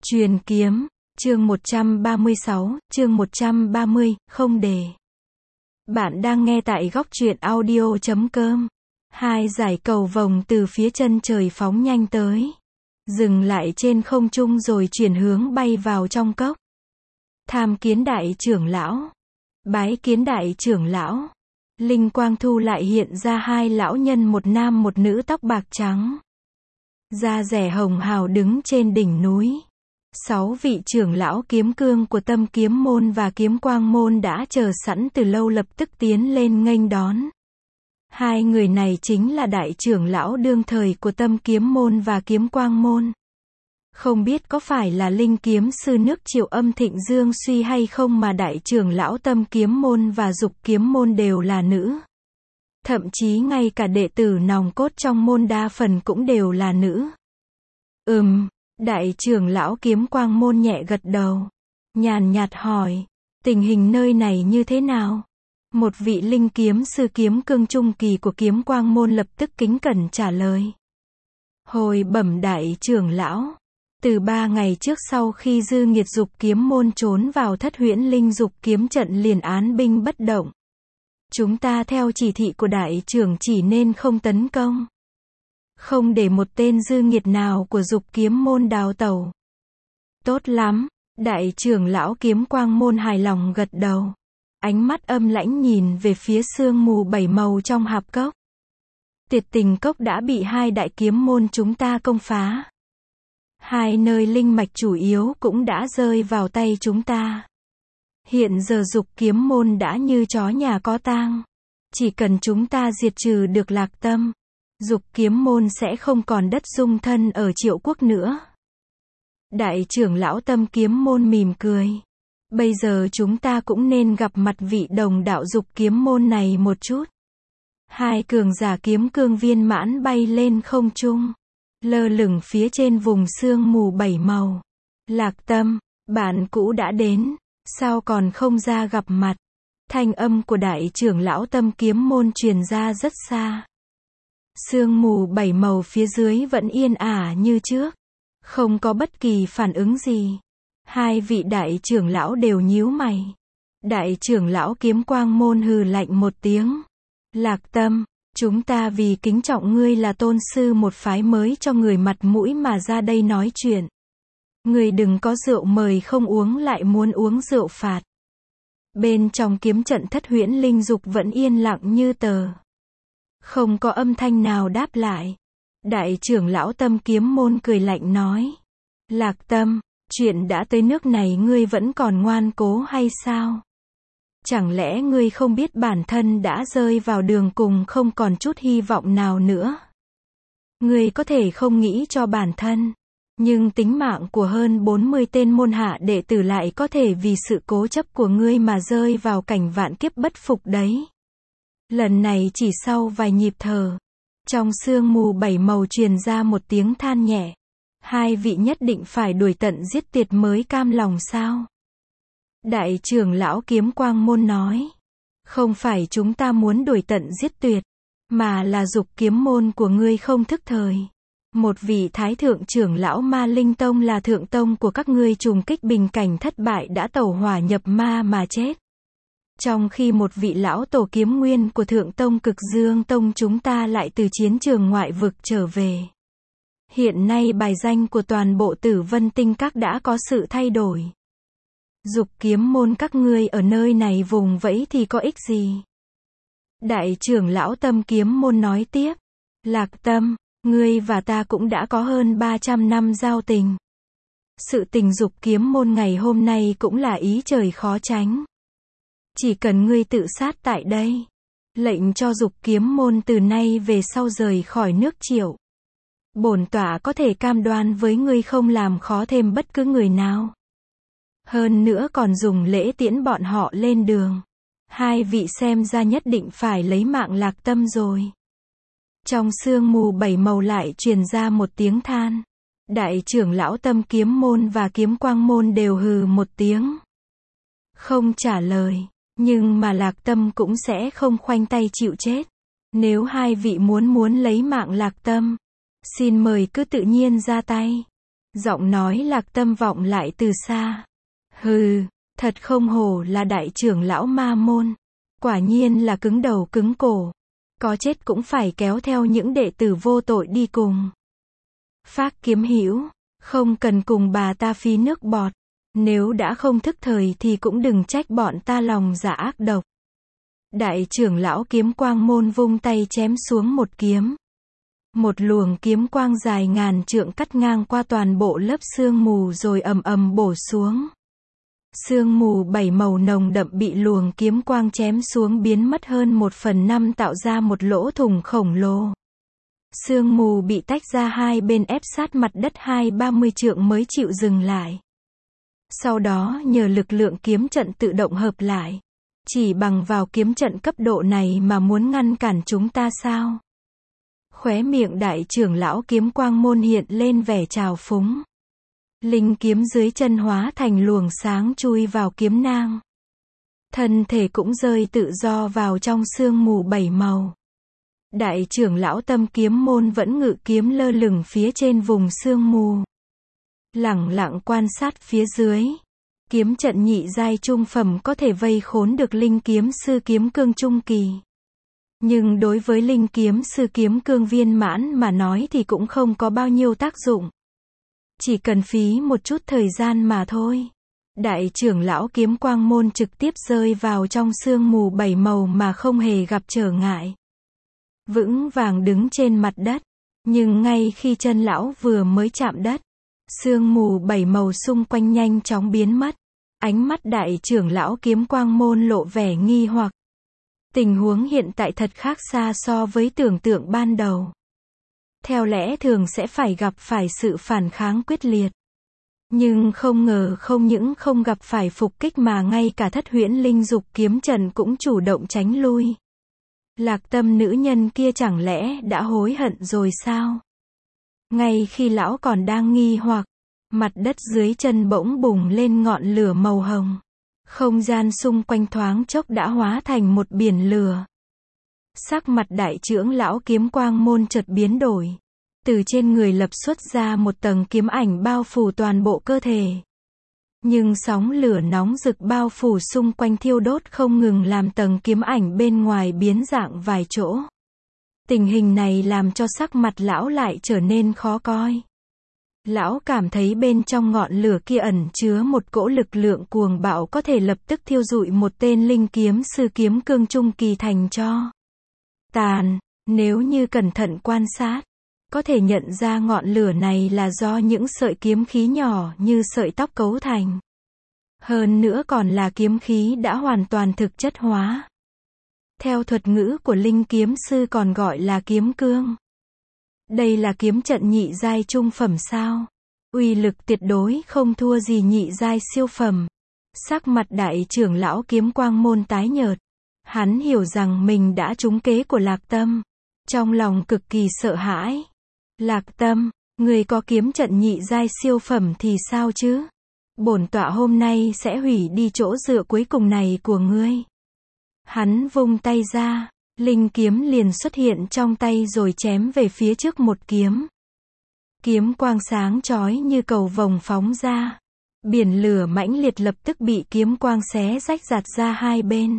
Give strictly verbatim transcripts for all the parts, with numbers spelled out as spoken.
Truyền kiếm, chương một trăm ba mươi sáu, chương một trăm ba mươi, không đề. Bạn đang nghe tại góc truyện audio chấm com. Hai dải cầu vồng từ phía chân trời phóng nhanh tới, dừng lại trên không trung rồi chuyển hướng bay vào trong cốc. Tham kiến đại trưởng lão. Bái kiến đại trưởng lão. Linh quang thu lại hiện ra hai lão nhân, một nam một nữ tóc bạc trắng, da rẻ hồng hào đứng trên đỉnh núi. Sáu vị trưởng lão kiếm cương của Tâm Kiếm Môn và Kiếm Quang Môn đã chờ sẵn từ lâu, lập tức tiến lên nghênh đón. Hai người này chính là đại trưởng lão đương thời của Tâm Kiếm Môn và Kiếm Quang Môn. Không biết có phải là linh kiếm sư nước Triệu Âm Thịnh Dương Suy hay không mà đại trưởng lão Tâm Kiếm Môn và Dục Kiếm Môn đều là nữ. Thậm chí ngay cả đệ tử nòng cốt trong môn đa phần cũng đều là nữ. Ừm, đại trưởng lão Kiếm Quang Môn nhẹ gật đầu, nhàn nhạt hỏi, tình hình nơi này như thế nào? Một vị linh kiếm sư kiếm cương trung kỳ của Kiếm Quang Môn lập tức kính cẩn trả lời. Hồi bẩm đại trưởng lão, từ ba ngày trước sau khi Dư Nghiệt Dục Kiếm Môn trốn vào Thất Huyễn Linh Dục Kiếm trận liền án binh bất động. Chúng ta theo chỉ thị của đại trưởng chỉ nên không tấn công, không để một tên dư nghiệt nào của Dục Kiếm Môn đào tẩu. Tốt lắm, đại trưởng lão Kiếm Quang Môn hài lòng gật đầu, ánh mắt âm lãnh nhìn về phía sương mù bảy màu trong hạp cốc. Tuyệt Tình Cốc đã bị hai đại kiếm môn chúng ta công phá. Hai nơi linh mạch chủ yếu cũng đã rơi vào tay chúng ta. Hiện giờ Dục Kiếm Môn đã như chó nhà có tang. Chỉ cần chúng ta diệt trừ được Lạc Tâm, Dục Kiếm Môn sẽ không còn đất dung thân ở Triệu Quốc nữa. Đại trưởng lão Tâm Kiếm Môn mỉm cười. Bây giờ chúng ta cũng nên gặp mặt vị đồng đạo Dục Kiếm Môn này một chút. Hai cường giả kiếm cương viên mãn bay lên không trung, lơ lửng phía trên vùng sương mù bảy màu. Lạc Tâm, bạn cũ đã đến, sao còn không ra gặp mặt? Thanh âm của đại trưởng lão Tâm Kiếm Môn truyền ra rất xa. Sương mù bảy màu phía dưới vẫn yên ả như trước, không có bất kỳ phản ứng gì. Hai vị đại trưởng lão đều nhíu mày. Đại trưởng lão Kiếm Quang Môn hừ lạnh một tiếng. Lạc Tâm, chúng ta vì kính trọng ngươi là tôn sư một phái mới cho người mặt mũi mà ra đây nói chuyện. Ngươi đừng có rượu mời không uống lại muốn uống rượu phạt. Bên trong kiếm trận Thất Huyễn Linh Dục vẫn yên lặng như tờ, không có âm thanh nào đáp lại. Đại trưởng lão Tâm Kiếm Môn cười lạnh nói. Lạc Tâm, chuyện đã tới nước này ngươi vẫn còn ngoan cố hay sao? Chẳng lẽ ngươi không biết bản thân đã rơi vào đường cùng, không còn chút hy vọng nào nữa? Ngươi có thể không nghĩ cho bản thân, nhưng tính mạng của hơn bốn mươi tên môn hạ đệ tử lại có thể vì sự cố chấp của ngươi mà rơi vào cảnh vạn kiếp bất phục đấy. Lần này chỉ sau vài nhịp thở, trong sương mù bảy màu truyền ra một tiếng than nhẹ. Hai vị nhất định phải đuổi tận giết tuyệt mới cam lòng sao? Đại trưởng lão Kiếm Quang Môn nói. Không phải chúng ta muốn đuổi tận giết tuyệt, mà là Dục Kiếm Môn của ngươi không thức thời. Một vị thái thượng trưởng lão Ma Linh Tông là thượng tông của các ngươi trùng kích bình cảnh thất bại đã tẩu hỏa nhập ma mà chết. Trong khi một vị lão tổ kiếm nguyên của thượng tông Cực Dương Tông chúng ta lại từ chiến trường ngoại vực trở về. Hiện nay bài danh của toàn bộ Tử Vân Tinh Các đã có sự thay đổi. Dục Kiếm Môn các ngươi ở nơi này vùng vẫy thì có ích gì? Đại trưởng lão Tâm Kiếm Môn nói tiếp. Lạc Tâm, ngươi và ta cũng đã có hơn ba trăm năm giao tình. Sự tình Dục Kiếm Môn ngày hôm nay cũng là ý trời khó tránh. Chỉ cần ngươi tự sát tại đây, lệnh cho Dục Kiếm Môn từ nay về sau rời khỏi nước Triệu, bổn tọa có thể cam đoan với ngươi không làm khó thêm bất cứ người nào. Hơn nữa còn dùng lễ tiễn bọn họ lên đường. Hai vị xem ra nhất định phải lấy mạng Lạc Tâm rồi. Trong sương mù bảy màu lại truyền ra một tiếng than. Đại trưởng lão Tâm Kiếm Môn và Kiếm Quang Môn đều hừ một tiếng, không trả lời. Nhưng mà Lạc Tâm cũng sẽ không khoanh tay chịu chết. Nếu hai vị muốn muốn lấy mạng Lạc Tâm, xin mời cứ tự nhiên ra tay. Giọng nói Lạc Tâm vọng lại từ xa. Hừ, thật không hổ là đại trưởng lão ma môn. Quả nhiên là cứng đầu cứng cổ. Có chết cũng phải kéo theo những đệ tử vô tội đi cùng. Phác Kiếm Hữu, không cần cùng bà ta phí nước bọt. Nếu đã không thức thời thì cũng đừng trách bọn ta lòng dạ ác độc. Đại trưởng lão Kiếm Quang Môn vung tay chém xuống một kiếm. Một luồng kiếm quang dài ngàn trượng cắt ngang qua toàn bộ lớp sương mù rồi ầm ầm bổ xuống. Sương mù bảy màu nồng đậm bị luồng kiếm quang chém xuống biến mất hơn một phần năm, tạo ra một lỗ thủng khổng lồ. Sương mù bị tách ra hai bên ép sát mặt đất hai ba mươi trượng mới chịu dừng lại. Sau đó nhờ lực lượng kiếm trận tự động hợp lại. Chỉ bằng vào kiếm trận cấp độ này mà muốn ngăn cản chúng ta sao? Khóe miệng đại trưởng lão Kiếm Quang Môn hiện lên vẻ trào phúng. Linh kiếm dưới chân hóa thành luồng sáng chui vào kiếm nang. Thân thể cũng rơi tự do vào trong sương mù bảy màu. Đại trưởng lão Tâm Kiếm Môn vẫn ngự kiếm lơ lửng phía trên vùng sương mù. Lẳng lặng quan sát phía dưới. Kiếm trận nhị giai trung phẩm có thể vây khốn được linh kiếm sư kiếm cương trung kỳ. Nhưng đối với linh kiếm sư kiếm cương viên mãn mà nói thì cũng không có bao nhiêu tác dụng. Chỉ cần phí một chút thời gian mà thôi. Đại trưởng lão Kiếm Quang Môn trực tiếp rơi vào trong sương mù bảy màu mà không hề gặp trở ngại. Vững vàng đứng trên mặt đất. Nhưng ngay khi chân lão vừa mới chạm đất, sương mù bảy màu xung quanh nhanh chóng biến mất. Ánh mắt đại trưởng lão Kiếm Quang Môn lộ vẻ nghi hoặc. Tình huống hiện tại thật khác xa so với tưởng tượng ban đầu. Theo lẽ thường sẽ phải gặp phải sự phản kháng quyết liệt. Nhưng không ngờ không những không gặp phải phục kích mà ngay cả thất huyễn linh dục kiếm trận cũng chủ động tránh lui. Lạc Tâm nữ nhân kia chẳng lẽ đã hối hận rồi sao? Ngay khi lão còn đang nghi hoặc, mặt đất dưới chân bỗng bùng lên ngọn lửa màu hồng. Không gian xung quanh thoáng chốc đã hóa thành một biển lửa. Sắc mặt đại trưởng lão Kiếm Quang Môn chợt biến đổi. Từ trên người lập xuất ra một tầng kiếm ảnh bao phủ toàn bộ cơ thể. Nhưng sóng lửa nóng rực bao phủ xung quanh thiêu đốt không ngừng làm tầng kiếm ảnh bên ngoài biến dạng vài chỗ. Tình hình này làm cho sắc mặt lão lại trở nên khó coi. Lão cảm thấy bên trong ngọn lửa kia ẩn chứa một cỗ lực lượng cuồng bạo có thể lập tức thiêu rụi một tên linh kiếm sư kiếm cương trung kỳ thành tro tàn. Nếu như cẩn thận quan sát, có thể nhận ra ngọn lửa này là do những sợi kiếm khí nhỏ như sợi tóc cấu thành. Hơn nữa còn là kiếm khí đã hoàn toàn thực chất hóa. Theo thuật ngữ của linh kiếm sư còn gọi là kiếm cương. Đây là kiếm trận nhị giai trung phẩm sao? Uy lực tuyệt đối không thua gì nhị giai siêu phẩm. Sắc mặt đại trưởng lão Kiếm Quang Môn tái nhợt. Hắn hiểu rằng mình đã trúng kế của Lạc Tâm. Trong lòng cực kỳ sợ hãi. Lạc Tâm, người có kiếm trận nhị giai siêu phẩm thì sao chứ? Bổn tọa hôm nay sẽ hủy đi chỗ dựa cuối cùng này của ngươi. Hắn vung tay ra. Linh kiếm liền xuất hiện trong tay rồi chém về phía trước một kiếm. Kiếm quang sáng chói như cầu vồng phóng ra. Biển lửa mãnh liệt lập tức bị kiếm quang xé rách rạt ra hai bên.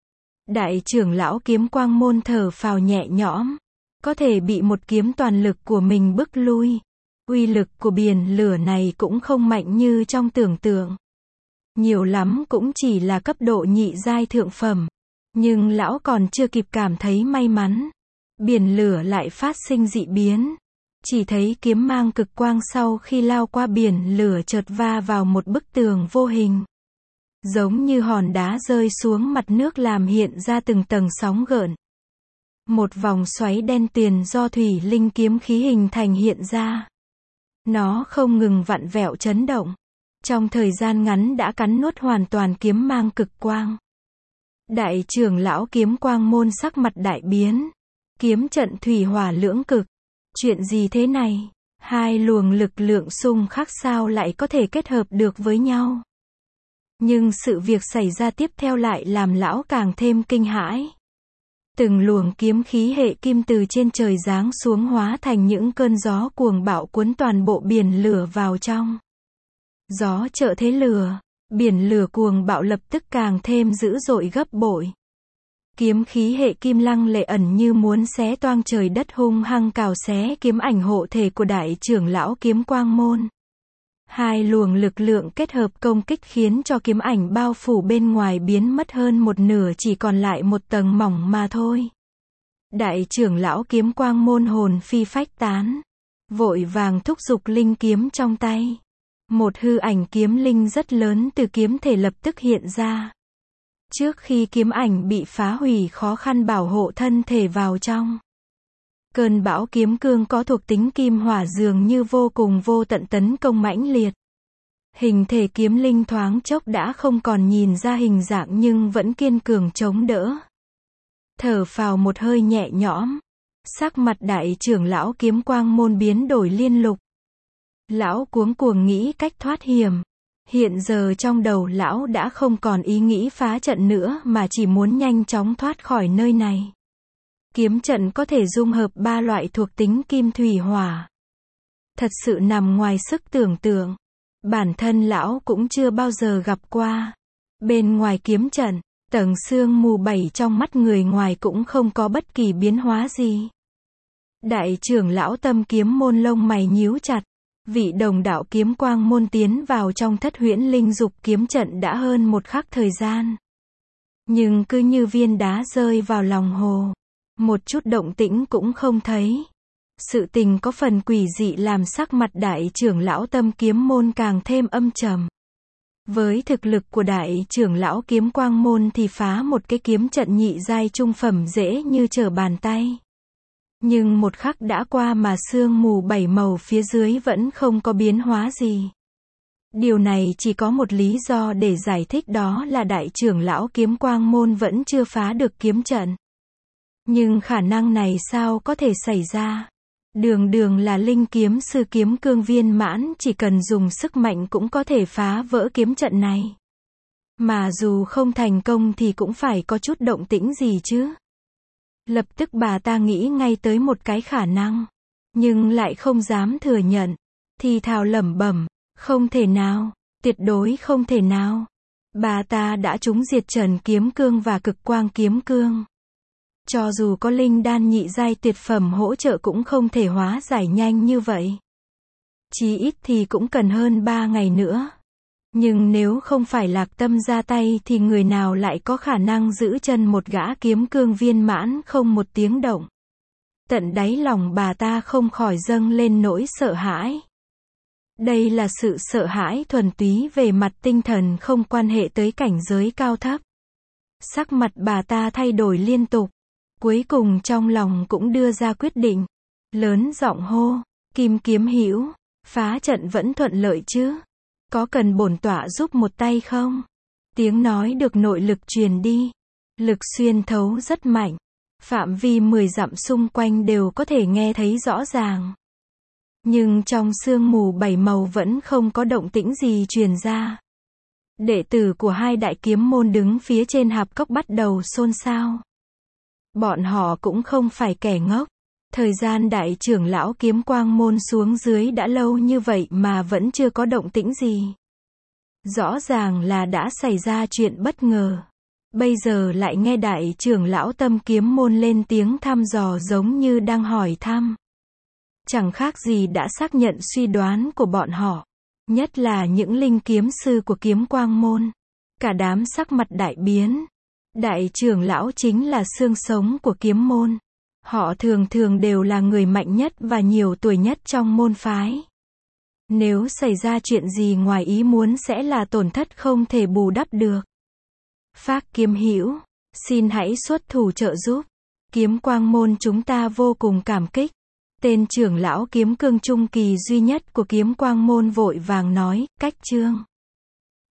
Đại trưởng lão Kiếm Quang Môn thở phào nhẹ nhõm. Có thể bị một kiếm toàn lực của mình bức lui. Uy lực của biển lửa này cũng không mạnh như trong tưởng tượng. Nhiều lắm cũng chỉ là cấp độ nhị giai thượng phẩm. Nhưng lão còn chưa kịp cảm thấy may mắn. Biển lửa lại phát sinh dị biến. Chỉ thấy kiếm mang cực quang sau khi lao qua biển lửa chợt va vào một bức tường vô hình. Giống như hòn đá rơi xuống mặt nước làm hiện ra từng tầng sóng gợn. Một vòng xoáy đen tuyền do thủy linh kiếm khí hình thành hiện ra. Nó không ngừng vặn vẹo chấn động. Trong thời gian ngắn đã cắn nuốt hoàn toàn kiếm mang cực quang. Đại trưởng lão Kiếm Quang Môn sắc mặt đại biến. Kiếm trận thủy hỏa lưỡng cực. Chuyện gì thế này? Hai luồng lực lượng xung khắc sao lại có thể kết hợp được với nhau? Nhưng sự việc xảy ra tiếp theo lại làm lão càng thêm kinh hãi. Từng luồng kiếm khí hệ kim từ trên trời giáng xuống hóa thành những cơn gió cuồng bạo cuốn toàn bộ biển lửa vào trong. Gió trợ thế lửa, biển lửa cuồng bạo lập tức càng thêm dữ dội gấp bội. Kiếm khí hệ kim lăng lệ ẩn như muốn xé toang trời đất, hung hăng cào xé kiếm ảnh hộ thể của đại trưởng lão Kiếm Quang Môn. Hai luồng lực lượng kết hợp công kích khiến cho kiếm ảnh bao phủ bên ngoài biến mất hơn một nửa, chỉ còn lại một tầng mỏng mà thôi. Đại trưởng lão Kiếm Quang Môn hồn phi phách tán, vội vàng thúc giục linh kiếm trong tay. Một hư ảnh kiếm linh rất lớn từ kiếm thể lập tức hiện ra. Trước khi kiếm ảnh bị phá hủy, khó khăn bảo hộ thân thể vào trong. Cơn bão kiếm cương có thuộc tính kim hỏa dường như vô cùng vô tận tấn công mãnh liệt. Hình thể kiếm linh thoáng chốc đã không còn nhìn ra hình dạng nhưng vẫn kiên cường chống đỡ. Thở phào một hơi nhẹ nhõm, sắc mặt đại trưởng lão Kiếm Quang Môn biến đổi liên lục. Lão cuống cuồng nghĩ cách thoát hiểm. Hiện giờ trong đầu lão đã không còn ý nghĩ phá trận nữa mà chỉ muốn nhanh chóng thoát khỏi nơi này. Kiếm trận có thể dung hợp ba loại thuộc tính kim thủy hỏa. Thật sự nằm ngoài sức tưởng tượng. Bản thân lão cũng chưa bao giờ gặp qua. Bên ngoài kiếm trận, tầng sương mù bảy trong mắt người ngoài cũng không có bất kỳ biến hóa gì. Đại trưởng lão Tâm Kiếm Môn lông mày nhíu chặt. Vị đồng đạo Kiếm Quang Môn tiến vào trong thất huyễn linh dục kiếm trận đã hơn một khắc thời gian. Nhưng cứ như viên đá rơi vào lòng hồ. Một chút động tĩnh cũng không thấy. Sự tình có phần quỷ dị làm sắc mặt đại trưởng lão Tâm Kiếm Môn càng thêm âm trầm. Với thực lực của đại trưởng lão Kiếm Quang Môn thì phá một cái kiếm trận nhị giai trung phẩm dễ như trở bàn tay. Nhưng một khắc đã qua mà sương mù bảy màu phía dưới vẫn không có biến hóa gì. Điều này chỉ có một lý do để giải thích, đó là đại trưởng lão Kiếm Quang Môn vẫn chưa phá được kiếm trận. Nhưng khả năng này sao có thể xảy ra? Đường đường là linh kiếm sư kiếm cương viên mãn, chỉ cần dùng sức mạnh cũng có thể phá vỡ kiếm trận này. Mà dù không thành công thì cũng phải có chút động tĩnh gì chứ. Lập tức bà ta nghĩ ngay tới một cái khả năng, nhưng lại không dám thừa nhận. Thì thào lẩm bẩm, không thể nào, tuyệt đối không thể nào. Bà ta đã trúng diệt trần kiếm cương và cực quang kiếm cương. Cho dù có linh đan nhị giai tuyệt phẩm hỗ trợ cũng không thể hóa giải nhanh như vậy. Chí ít thì cũng cần hơn ba ngày nữa. Nhưng nếu không phải Lạc Tâm ra tay thì người nào lại có khả năng giữ chân một gã kiếm cương viên mãn không một tiếng động. Tận đáy lòng bà ta không khỏi dâng lên nỗi sợ hãi. Đây là sự sợ hãi thuần túy về mặt tinh thần, không quan hệ tới cảnh giới cao thấp. Sắc mặt bà ta thay đổi liên tục. Cuối cùng trong lòng cũng đưa ra quyết định. Lớn giọng hô, Kim Kiếm hữu, phá trận vẫn thuận lợi chứ? Có cần bổn tọa giúp một tay không? Tiếng nói được nội lực truyền đi. Lực xuyên thấu rất mạnh. Phạm vi mười dặm xung quanh đều có thể nghe thấy rõ ràng. Nhưng trong sương mù bảy màu vẫn không có động tĩnh gì truyền ra. Đệ tử của hai đại kiếm môn đứng phía trên hạp cốc bắt đầu xôn xao. Bọn họ cũng không phải kẻ ngốc. Thời gian đại trưởng lão Kiếm Quang Môn xuống dưới đã lâu như vậy mà vẫn chưa có động tĩnh gì. Rõ ràng là đã xảy ra chuyện bất ngờ. Bây giờ lại nghe đại trưởng lão Tâm Kiếm Môn lên tiếng thăm dò giống như đang hỏi thăm. Chẳng khác gì đã xác nhận suy đoán của bọn họ. Nhất là những linh kiếm sư của Kiếm Quang Môn. Cả đám sắc mặt đại biến. Đại trưởng lão chính là xương sống của kiếm môn. Họ thường thường đều là người mạnh nhất và nhiều tuổi nhất trong môn phái. Nếu xảy ra chuyện gì ngoài ý muốn sẽ là tổn thất không thể bù đắp được. Phác Kiếm hữu, xin hãy xuất thủ trợ giúp. Kiếm Quang Môn chúng ta vô cùng cảm kích. Tên trưởng lão kiếm cương trung kỳ duy nhất của Kiếm Quang Môn vội vàng nói, cách chương.